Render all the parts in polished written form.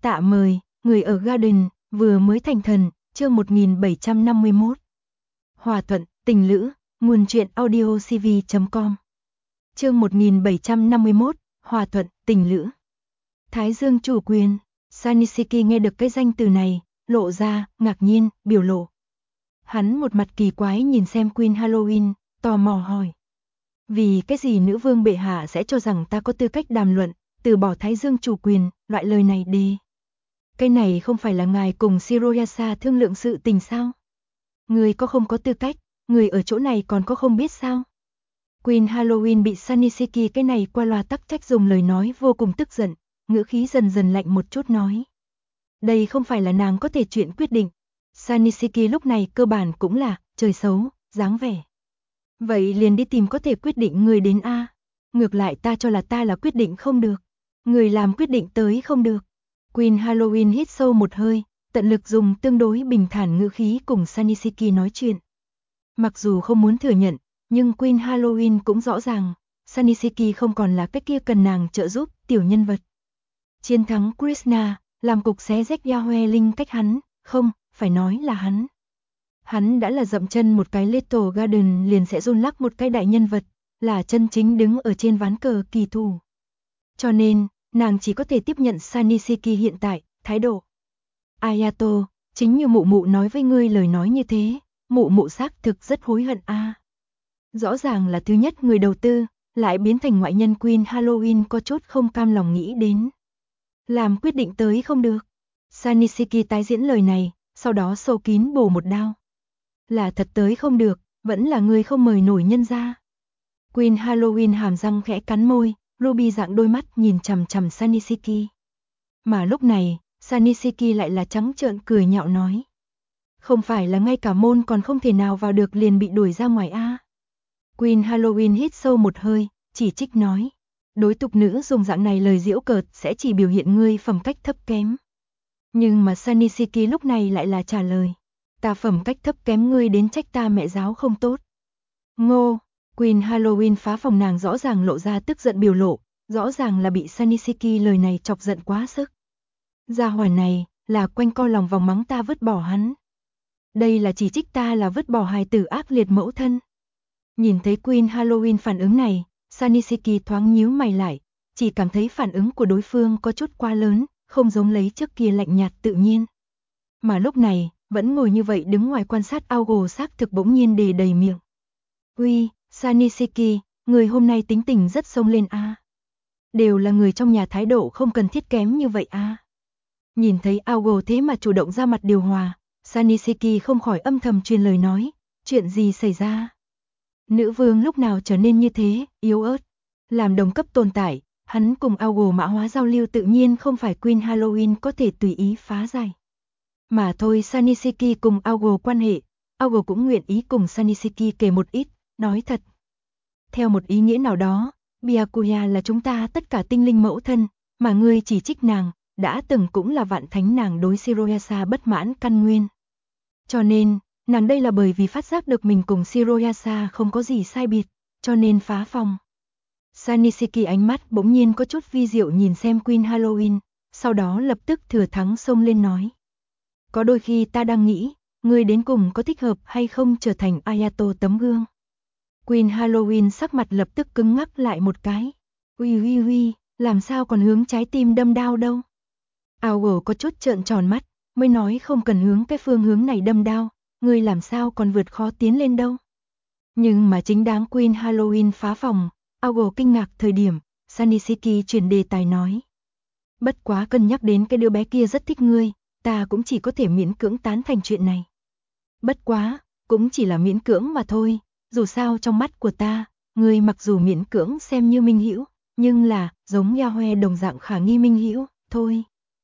Tạ mời, người ở Garden, vừa mới thành thần, chương 1751. Hòa thuận, tình lữ, nguồn truyện audio cv.com. Chương 1751, Hòa thuận, tình lữ. Thái Dương chủ quyền. Sanisiki nghe được cái danh từ này, lộ ra ngạc nhiên, biểu lộ. Hắn một mặt kỳ quái nhìn xem Queen Halloween, tò mò hỏi. Vì cái gì nữ vương bệ hạ sẽ cho rằng ta có tư cách đàm luận, từ bỏ Thái Dương chủ quyền, loại lời này đi. Cái này không phải là ngài cùng Shiroyasa thương lượng sự tình sao? Người có không có tư cách, người ở chỗ này còn có không biết sao? Queen Halloween bị Sanisiki cái này qua loa tắc trách dùng lời nói vô cùng tức giận, ngữ khí dần dần lạnh một chút nói. Đây không phải là nàng có thể chuyện quyết định. Sanisiki lúc này cơ bản cũng là trời xấu, dáng vẻ. Vậy liền đi tìm có thể quyết định người đến a. Ngược lại ta là quyết định không được. Người làm quyết định tới không được. Queen Halloween hít sâu một hơi, tận lực dùng tương đối bình thản ngữ khí cùng Sanisiki nói chuyện. Mặc dù không muốn thừa nhận, nhưng Queen Halloween cũng rõ ràng, Sanisiki không còn là cái kia cần nàng trợ giúp tiểu nhân vật. Chiến thắng Krishna, làm cục xé rách Yahweh Linh cách hắn, không, phải nói là hắn. Hắn đã là dậm chân một cái Little Garden liền sẽ run lắc một cái đại nhân vật, là chân chính đứng ở trên ván cờ kỳ thủ. Cho nên, nàng chỉ có thể tiếp nhận Sanisiki hiện tại, thái độ. Ayato, chính như mụ mụ nói với ngươi lời nói như thế, mụ mụ xác thực rất hối hận a. Rõ ràng là thứ nhất người đầu tư, lại biến thành ngoại nhân. Queen Halloween có chút không cam lòng nghĩ đến. Làm quyết định tới không được. Sanisiki tái diễn lời này, sau đó sâu kín bổ một đao. Là thật tới không được, vẫn là người không mời nổi nhân ra. Queen Halloween hàm răng khẽ cắn môi, Ruby dạng đôi mắt nhìn chằm chằm Sanisiki. Mà lúc này, Sanisiki lại là trắng trợn cười nhạo nói. Không phải là ngay cả môn còn không thể nào vào được liền bị đuổi ra ngoài a. Queen Halloween hít sâu một hơi, chỉ trích nói. Đối tục nữ dùng dạng này lời giễu cợt sẽ chỉ biểu hiện ngươi phẩm cách thấp kém. Nhưng mà Sanisiki lúc này lại là trả lời. Ta phẩm cách thấp kém ngươi đến trách ta mẹ giáo không tốt. Ngô, Queen Halloween phá phòng nàng rõ ràng lộ ra tức giận biểu lộ, rõ ràng là bị Sanisiki lời này chọc giận quá sức. Gia hỏa này, là quanh co lòng vòng mắng ta vứt bỏ hắn. Đây là chỉ trích ta là vứt bỏ hài tử ác liệt mẫu thân. Nhìn thấy Queen Halloween phản ứng này, Sanisiki thoáng nhíu mày lại, chỉ cảm thấy phản ứng của đối phương có chút quá lớn, không giống lấy trước kia lạnh nhạt tự nhiên. Mà lúc này, vẫn ngồi như vậy đứng ngoài quan sát Aogo xác thực bỗng nhiên đề đầy miệng. Uy, Sanisiki, người hôm nay tính tình rất xông lên a. Đều là người trong nhà thái độ không cần thiết kém như vậy a. Nhìn thấy Aogo thế mà chủ động ra mặt điều hòa, Sanisiki không khỏi âm thầm truyền lời nói, chuyện gì xảy ra? Nữ vương lúc nào trở nên như thế, yếu ớt. Làm đồng cấp tồn tại, hắn cùng Aogo mã hóa giao lưu tự nhiên không phải Queen Halloween có thể tùy ý phá giải. Mà thôi Sanisiki cùng Aogo quan hệ, Aogo cũng nguyện ý cùng Sanisiki kể một ít, nói thật. Theo một ý nghĩa nào đó, Byakuya là chúng ta tất cả tinh linh mẫu thân, mà ngươi chỉ trích nàng, đã từng cũng là vạn thánh nàng đối Shiroyasa bất mãn căn nguyên. Cho nên, nàng đây là bởi vì phát giác được mình cùng Shiroyasa không có gì sai biệt, cho nên phá phòng. Sanisiki ánh mắt bỗng nhiên có chút vi diệu nhìn xem Queen Halloween, sau đó lập tức thừa thắng xông lên nói. Có đôi khi ta đang nghĩ, ngươi đến cùng có thích hợp hay không trở thành Ayato tấm gương. Queen Halloween sắc mặt lập tức cứng ngắc lại một cái. Uy, làm sao còn hướng trái tim đâm đao đâu. Aogo có chút trợn tròn mắt, mới nói không cần hướng cái phương hướng này đâm đao, ngươi làm sao còn vượt khó tiến lên đâu. Nhưng mà chính đáng Queen Halloween phá phòng, Aogo kinh ngạc thời điểm, Sanisiki chuyển đề tài nói. Bất quá cân nhắc đến cái đứa bé kia rất thích ngươi, ta cũng chỉ có thể miễn cưỡng tán thành chuyện này. Bất quá, cũng chỉ là miễn cưỡng mà thôi, dù sao trong mắt của ta, ngươi mặc dù miễn cưỡng xem như minh hữu, nhưng là, giống Yahweh đồng dạng khả nghi minh hữu, thôi.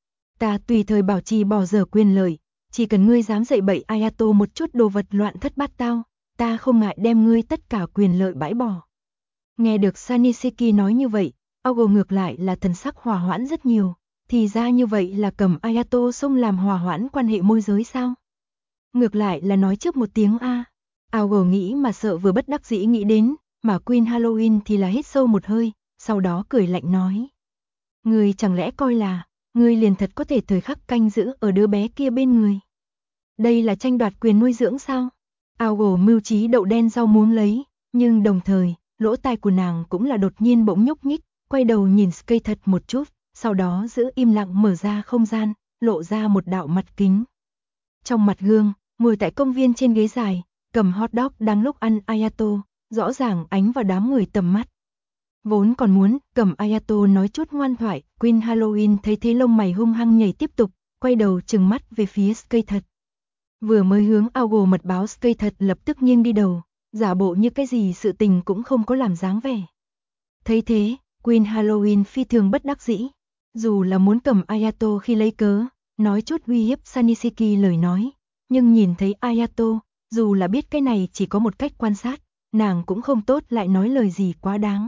Ta tùy thời bảo trì bỏ dở quyền lợi, chỉ cần ngươi dám dạy bậy Ayato một chút đồ vật loạn thất bát tao, ta không ngại đem ngươi tất cả quyền lợi bãi bỏ. Nghe được Sanisiki nói như vậy, Aogo ngược lại là thần sắc hòa hoãn rất nhiều, thì ra như vậy là cầm Ayato xông làm hòa hoãn quan hệ môi giới sao? Ngược lại là nói trước một tiếng a. Aogo nghĩ mà sợ vừa bất đắc dĩ nghĩ đến, mà Queen Halloween thì là hít sâu một hơi, sau đó cười lạnh nói. Ngươi chẳng lẽ coi là, ngươi liền thật có thể thời khắc canh giữ ở đứa bé kia bên người. Đây là tranh đoạt quyền nuôi dưỡng sao? Ao mưu trí đậu đen rau muống lấy, nhưng đồng thời, lỗ tai của nàng cũng là đột nhiên bỗng nhúc nhích, quay đầu nhìn Sky thật một chút, sau đó giữ im lặng mở ra không gian, lộ ra một đạo mặt kính. Trong mặt gương, ngồi tại công viên trên ghế dài, cầm hot dog đang lúc ăn Ayato, rõ ràng ánh vào đám người tầm mắt. Vốn còn muốn cầm Ayato nói chút ngoan thoại, Queen Halloween thấy thế lông mày hung hăng nhảy tiếp tục, quay đầu trừng mắt về phía Sky thật. Vừa mới hướng Ao mật báo Sky thật lập tức nghiêng đi đầu, giả bộ như cái gì sự tình cũng không có làm dáng vẻ. Thấy thế, Queen Halloween phi thường bất đắc dĩ, dù là muốn cầm Ayato khi lấy cớ, nói chút uy hiếp Sanisiki lời nói, nhưng nhìn thấy Ayato, dù là biết cái này chỉ có một cách quan sát, nàng cũng không tốt lại nói lời gì quá đáng.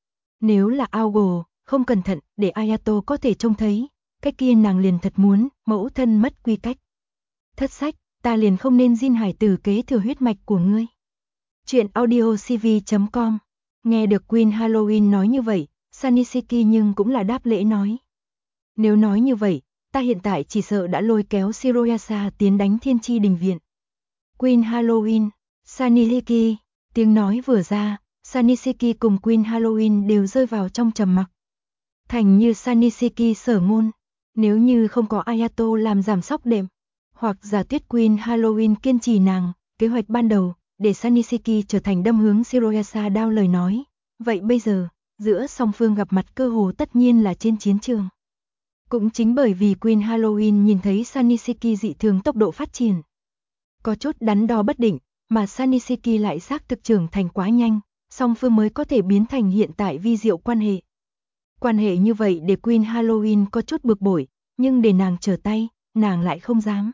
Nếu là Ao không cẩn thận để Ayato có thể trông thấy, cái kia nàng liền thật muốn mẫu thân mất quy cách. Thất sách, ta liền không nên Jin hải tử kế thừa huyết mạch của ngươi. Chuyện audiocv.com. Nghe được Queen Halloween nói như vậy, Sanisiki nhưng cũng là đáp lễ nói. Nếu nói như vậy, ta hiện tại chỉ sợ đã lôi kéo Shiroyasa tiến đánh Thiên Chi Đình Viện. Queen Halloween, Sanisiki, tiếng nói vừa ra, Sanisiki cùng Queen Halloween đều rơi vào trong trầm mặc. Thành như Sanisiki sở ngôn, nếu như không có Ayato làm giảm sóc đệm, hoặc giả tuyết Queen Halloween kiên trì nàng, kế hoạch ban đầu, để Sanisiki trở thành đâm hướng Shiroyasa đao lời nói. Vậy bây giờ, giữa song phương gặp mặt cơ hồ tất nhiên là trên chiến trường. Cũng chính bởi vì Queen Halloween nhìn thấy Sanisiki dị thường tốc độ phát triển. Có chút đắn đo bất định, mà Sanisiki lại xác thực trưởng thành quá nhanh, song phương mới có thể biến thành hiện tại vi diệu quan hệ. Quan hệ như vậy để Queen Halloween có chút bực bội, nhưng để nàng trở tay, nàng lại không dám.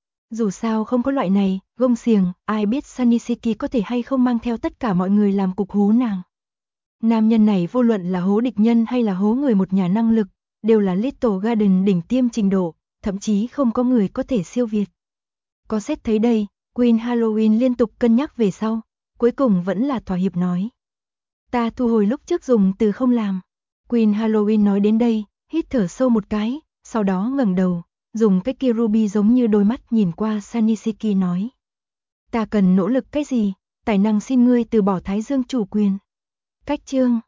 Dù sao không có loại này, gông xiềng, ai biết Sanisiki có thể hay không mang theo tất cả mọi người làm cục hố nàng. Nam nhân này vô luận là hố địch nhân hay là hố người một nhà năng lực, đều là Little Garden đỉnh tiêm trình độ, thậm chí không có người có thể siêu việt. Có xét thấy đây, Queen Halloween liên tục cân nhắc về sau, cuối cùng vẫn là thỏa hiệp nói. Ta thu hồi lúc trước dùng từ không làm. Queen Halloween nói đến đây, hít thở sâu một cái, sau đó ngẩng đầu, dùng cái kia ruby giống như đôi mắt nhìn qua Sanisiki nói. Ta cần nỗ lực cái gì, tài năng xin ngươi từ bỏ Thái Dương chủ quyền. Cách chương